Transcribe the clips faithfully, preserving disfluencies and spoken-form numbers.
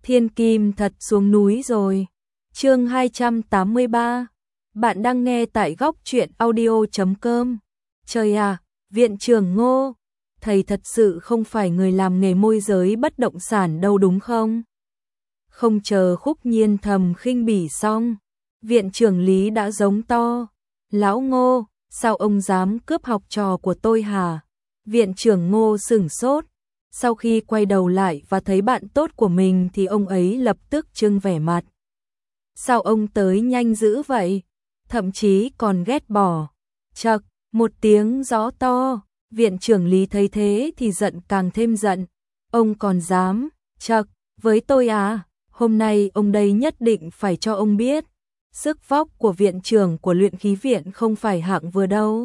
Thiên kim thật xuống núi rồi. Chương hai trăm tám mươi ba. Bạn đang nghe tại góc truyện audio chấm com. Trời à, viện trưởng Ngô, thầy thật sự không phải người làm nghề môi giới bất động sản đâu đúng không? Không chờ Khúc Nhiên thầm khinh bỉ xong, viện trưởng Lý đã giống to. Lão Ngô, sao ông dám cướp học trò của tôi hả? Viện trưởng Ngô sửng sốt. Sau khi quay đầu lại và thấy bạn tốt của mình thì ông ấy lập tức trưng vẻ mặt. Sao ông tới nhanh dữ vậy? Thậm chí còn ghét bỏ. Chậc, một tiếng gió to, viện trưởng Lý thấy thế thì giận càng thêm giận. Ông còn dám, chậc, với tôi à? Hôm nay ông đây nhất định phải cho ông biết. Sức vóc của viện trưởng của luyện khí viện không phải hạng vừa đâu.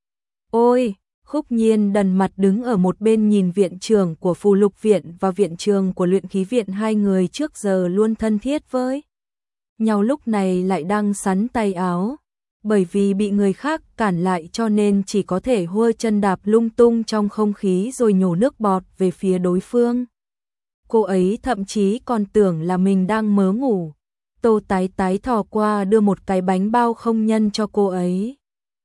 Ôi! Khúc Nhiên đần mặt đứng ở một bên nhìn viện trưởng của phù lục viện và viện trưởng của luyện khí viện, hai người trước giờ luôn thân thiết với nhau lúc này lại đang sắn tay áo. Bởi vì bị người khác cản lại cho nên chỉ có thể hua chân đạp lung tung trong không khí rồi nhổ nước bọt về phía đối phương. Cô ấy thậm chí còn tưởng là mình đang mớ ngủ. Tô Tái Tái thò qua đưa một cái bánh bao không nhân cho cô ấy.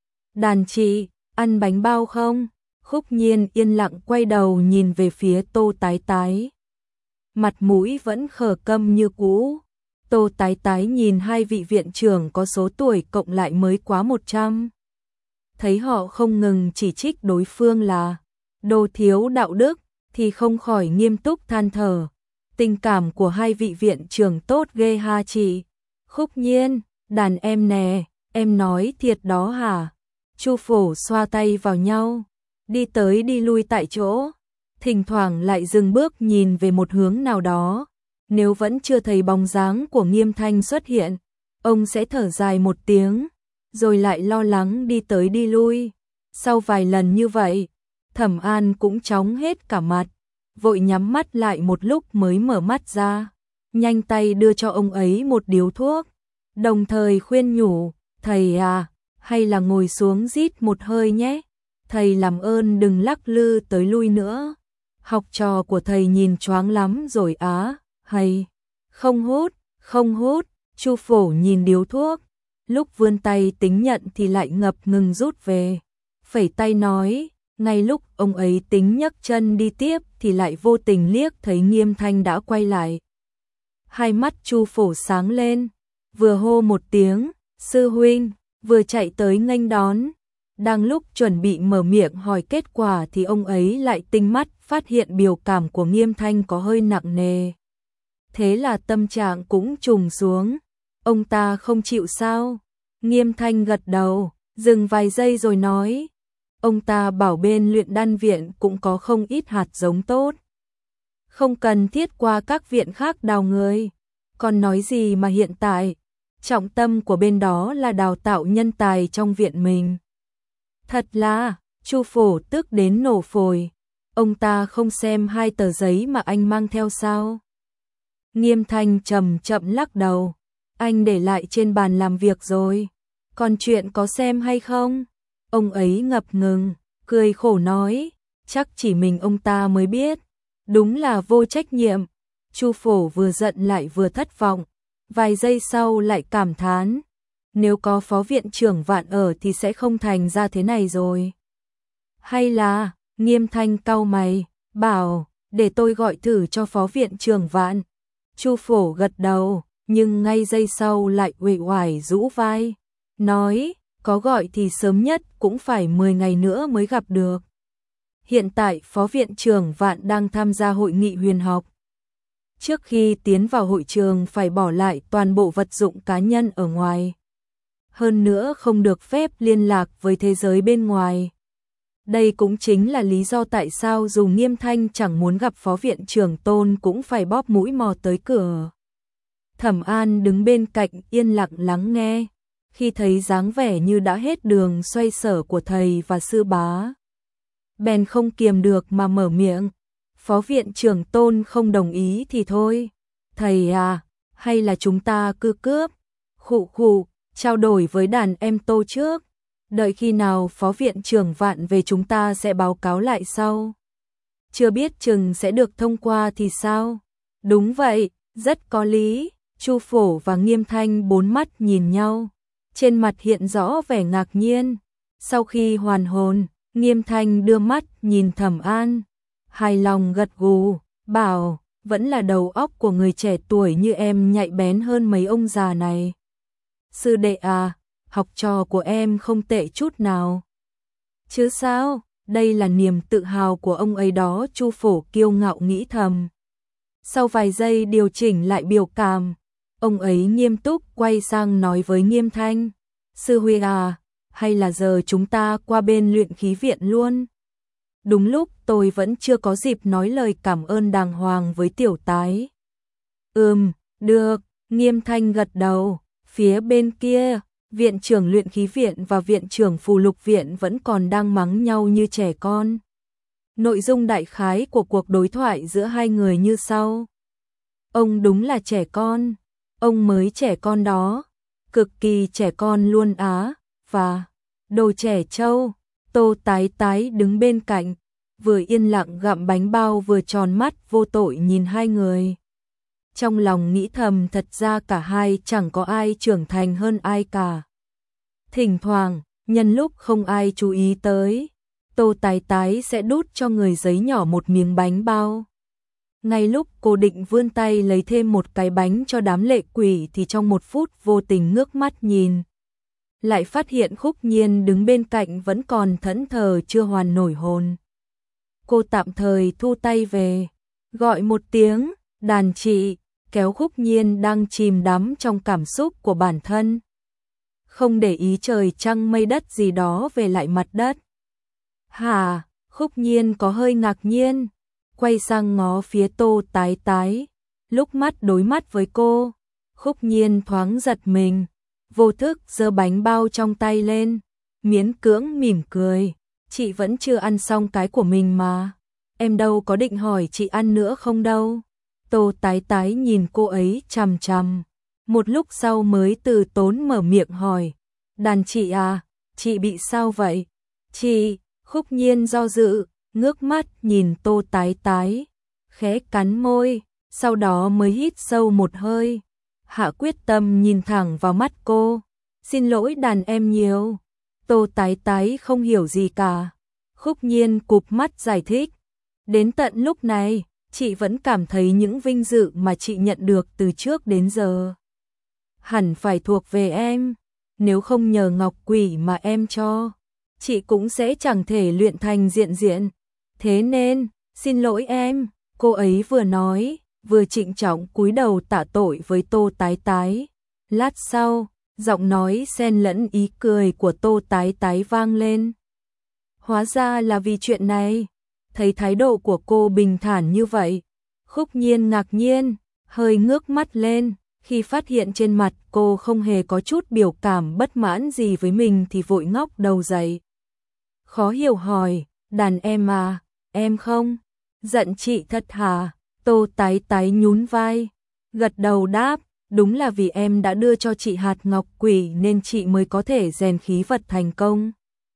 Đàn chị, ăn bánh bao không? Khúc Nhiên yên lặng quay đầu nhìn về phía Tô Tái Tái. Mặt mũi vẫn khờ câm như cũ. Tô Tái Tái nhìn hai vị viện trưởng có số tuổi cộng lại mới quá một trăm. Thấy họ không ngừng chỉ trích đối phương là đồ thiếu đạo đức thì không khỏi nghiêm túc than thở. Tình cảm của hai vị viện trưởng tốt ghê ha chị. Khúc Nhiên, đàn em nè, em nói thiệt đó hả? Chu Phổ xoa tay vào nhau, đi tới đi lui tại chỗ, thỉnh thoảng lại dừng bước nhìn về một hướng nào đó. Nếu vẫn chưa thấy bóng dáng của Nghiêm Thanh xuất hiện, ông sẽ thở dài một tiếng, rồi lại lo lắng đi tới đi lui. Sau vài lần như vậy, Thẩm An cũng chóng hết cả mặt, vội nhắm mắt lại một lúc mới mở mắt ra, nhanh tay đưa cho ông ấy một điếu thuốc, đồng thời khuyên nhủ, thầy à, hay là ngồi xuống rít một hơi nhé, thầy làm ơn đừng lắc lư tới lui nữa. Học trò của thầy nhìn choáng lắm rồi á, hay, không hút, không hút. Chu Phổ nhìn điếu thuốc, lúc vươn tay tính nhận thì lại ngập ngừng rút về, phẩy tay nói, ngay lúc ông ấy tính nhấc chân đi tiếp thì lại vô tình liếc thấy Nghiêm Thanh đã quay lại. Hai mắt Chu Phổ sáng lên, vừa hô một tiếng, sư huynh, vừa chạy tới nghênh đón. Đang lúc chuẩn bị mở miệng hỏi kết quả thì ông ấy lại tinh mắt phát hiện biểu cảm của Nghiêm Thanh có hơi nặng nề. Thế là tâm trạng cũng trùng xuống. Ông ta không chịu sao? Nghiêm Thanh gật đầu, dừng vài giây rồi nói. Ông ta bảo bên luyện đan viện cũng có không ít hạt giống tốt. Không cần thiết qua các viện khác đào người. Còn nói gì mà hiện tại, trọng tâm của bên đó là đào tạo nhân tài trong viện mình. Thật là, Chu Phổ tức đến nổ phổi. Ông ta không xem hai tờ giấy mà anh mang theo sao? Nghiêm Thanh chậm chậm lắc đầu. Anh để lại trên bàn làm việc rồi. Còn chuyện có xem hay không? Ông ấy ngập ngừng, cười khổ nói. Chắc chỉ mình ông ta mới biết. Đúng là vô trách nhiệm. Chu Phổ vừa giận lại vừa thất vọng. Vài giây sau lại cảm thán. Nếu có phó viện trưởng Vạn ở thì sẽ không thành ra thế này rồi. Hay là, Nghiêm Thanh cau mày, bảo, để tôi gọi thử cho phó viện trưởng Vạn. Chu Phổ gật đầu, nhưng ngay giây sau lại uể oải rũ vai, nói, có gọi thì sớm nhất cũng phải mười ngày nữa mới gặp được. Hiện tại phó viện trưởng Vạn đang tham gia hội nghị huyền học. Trước khi tiến vào hội trường phải bỏ lại toàn bộ vật dụng cá nhân ở ngoài. Hơn nữa không được phép liên lạc với thế giới bên ngoài. Đây cũng chính là lý do tại sao dù Nghiêm Thanh chẳng muốn gặp phó viện trưởng Tôn cũng phải bóp mũi mò tới cửa. Thẩm An đứng bên cạnh yên lặng lắng nghe, khi thấy dáng vẻ như đã hết đường xoay sở của thầy và sư bá. Bèn không kiềm được mà mở miệng, phó viện trưởng Tôn không đồng ý thì thôi. Thầy à, hay là chúng ta cứ cướp, khụ khụ, trao đổi với đàn em Tô trước. Đợi khi nào phó viện trưởng Vạn về chúng ta sẽ báo cáo lại sau. Chưa biết chừng sẽ được thông qua thì sao? Đúng vậy, Rất có lý, Chu Phổ và Nghiêm Thanh bốn mắt nhìn nhau, trên mặt hiện rõ vẻ ngạc nhiên. Sau khi hoàn hồn, Nghiêm Thanh đưa mắt nhìn Thẩm An, hài lòng gật gù, bảo, vẫn là đầu óc của người trẻ tuổi như em nhạy bén hơn mấy ông già này. Sư đệ à, học trò của em không tệ chút nào. Chứ sao, đây là niềm tự hào của ông ấy đó, Chu Phổ kiêu ngạo nghĩ thầm. Sau vài giây điều chỉnh lại biểu cảm, ông ấy nghiêm túc quay sang nói với Nghiêm Thanh, sư huynh à, hay là giờ chúng ta qua bên luyện khí viện luôn. Đúng lúc tôi vẫn chưa có dịp nói lời cảm ơn đàng hoàng với tiểu tái. Ừm, được, Nghiêm Thanh gật đầu, phía bên kia, viện trưởng luyện khí viện và viện trưởng phù lục viện vẫn còn đang mắng nhau như trẻ con. Nội dung đại khái của cuộc đối thoại giữa hai người như sau. Ông đúng là trẻ con, ông mới trẻ con đó, cực kỳ trẻ con luôn á, và đồ trẻ trâu. Tô Tái Tái đứng bên cạnh, vừa yên lặng gặm bánh bao vừa tròn mắt vô tội nhìn hai người. Trong lòng nghĩ thầm thật ra cả hai chẳng có ai trưởng thành hơn ai cả. Thỉnh thoảng, nhân lúc không ai chú ý tới, Tô Tái Tái sẽ đút cho người giấy nhỏ một miếng bánh bao. Ngay lúc cô định vươn tay lấy thêm một cái bánh cho đám lệ quỷ thì trong một phút vô tình ngước mắt nhìn, lại phát hiện Khúc Nhiên đứng bên cạnh vẫn còn thẫn thờ chưa hoàn nổi hồn. Cô tạm thời thu tay về, gọi một tiếng, đàn chị, kéo Khúc Nhiên đang chìm đắm trong cảm xúc của bản thân. Không để ý trời trăng mây đất gì đó về lại mặt đất. Hả, Khúc Nhiên có hơi ngạc nhiên, quay sang ngó phía Tô Tái Tái, lúc mắt đối mắt với cô, Khúc Nhiên thoáng giật mình, vô thức giơ bánh bao trong tay lên, miễn cưỡng mỉm cười, chị vẫn chưa ăn xong cái của mình mà, em đâu có định hỏi chị ăn nữa không đâu. Tô Tái Tái nhìn cô ấy chằm chằm, một lúc sau mới từ tốn mở miệng hỏi, đàn chị à, chị bị sao vậy? Chị, Khúc Nhiên do dự, ngước mắt nhìn Tô Tái Tái, khẽ cắn môi, sau đó mới hít sâu một hơi, hạ quyết tâm nhìn thẳng vào mắt cô, xin lỗi đàn em nhiều. Tô Tái Tái không hiểu gì cả, Khúc Nhiên cụp mắt giải thích, đến tận lúc này, chị vẫn cảm thấy những vinh dự mà chị nhận được từ trước đến giờ hẳn phải thuộc về em, nếu không nhờ ngọc quỷ mà em cho, chị cũng sẽ chẳng thể luyện thành diện diện. Thế nên, xin lỗi em, cô ấy vừa nói, vừa trịnh trọng cúi đầu tạ tội với Tô Tái Tái. Lát sau, giọng nói xen lẫn ý cười của Tô Tái Tái vang lên. Hóa ra là vì chuyện này, thấy thái độ của cô bình thản như vậy, Khúc Nhiên ngạc nhiên, hơi ngước mắt lên, khi phát hiện trên mặt cô không hề có chút biểu cảm bất mãn gì với mình thì vội ngóc đầu dậy. Khó hiểu hỏi, đàn em à, em không giận chị thật hả? Tô Tái Tái nhún vai, gật đầu đáp, đúng là vì em đã đưa cho chị hạt ngọc quỷ nên chị mới có thể rèn khí vật thành công.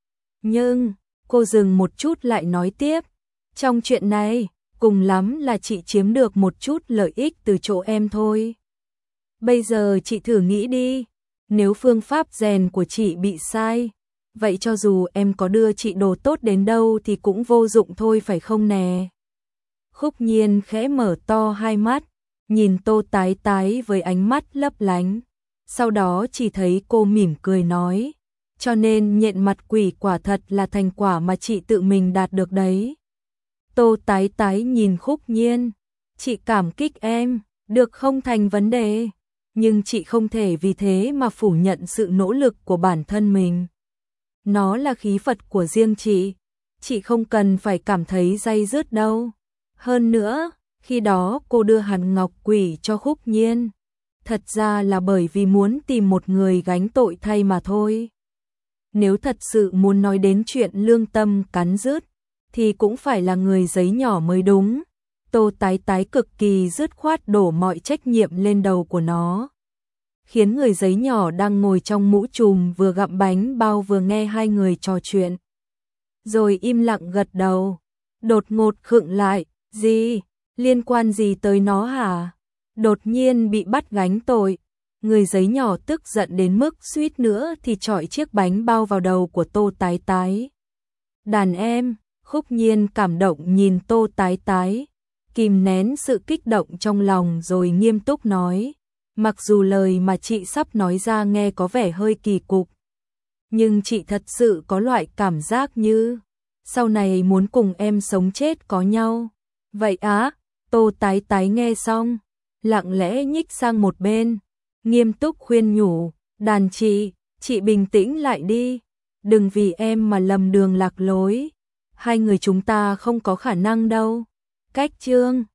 Nhưng, cô dừng một chút lại nói tiếp, trong chuyện này, cùng lắm là chị chiếm được một chút lợi ích từ chỗ em thôi. Bây giờ chị thử nghĩ đi, nếu phương pháp rèn của chị bị sai, vậy cho dù em có đưa chị đồ tốt đến đâu thì cũng vô dụng thôi phải không nè? Khúc Nhiên khẽ mở to hai mắt, nhìn Tô Tái Tái với ánh mắt lấp lánh, sau đó chỉ thấy cô mỉm cười nói, cho nên nhện mặt quỷ quả thật là thành quả mà chị tự mình đạt được đấy. Tô Tái Tái nhìn Khúc Nhiên, chị cảm kích em, được không thành vấn đề, nhưng chị không thể vì thế mà phủ nhận sự nỗ lực của bản thân mình. Nó là khí vật của riêng chị, chị không cần phải cảm thấy day dứt đâu. Hơn nữa, khi đó cô đưa hàn ngọc quỷ cho Khúc Nhiên, thật ra là bởi vì muốn tìm một người gánh tội thay mà thôi. Nếu thật sự muốn nói đến chuyện lương tâm cắn rứt, thì cũng phải là người giấy nhỏ mới đúng. Tô Tái Tái cực kỳ dứt khoát đổ mọi trách nhiệm lên đầu của nó, khiến người giấy nhỏ đang ngồi trong mũ trùm vừa gặm bánh bao vừa nghe hai người trò chuyện, rồi im lặng gật đầu, đột ngột khựng lại, gì, liên quan gì tới nó hả? đột nhiên bị bắt gánh tội. Người giấy nhỏ tức giận đến mức suýt nữa thì chọi chiếc bánh bao vào đầu của Tô Tái Tái. Đàn em, Khúc Nhiên cảm động nhìn Tô Tái Tái, kìm nén sự kích động trong lòng rồi nghiêm túc nói, mặc dù lời mà chị sắp nói ra nghe có vẻ hơi kỳ cục, nhưng chị thật sự có loại cảm giác như sau này muốn cùng em sống chết có nhau. Vậy á? Tô Tái Tái nghe xong, lặng lẽ nhích sang một bên, nghiêm túc khuyên nhủ, đàn chị, chị bình tĩnh lại đi, đừng vì em mà lầm đường lạc lối, hai người chúng ta không có khả năng đâu. Cách chương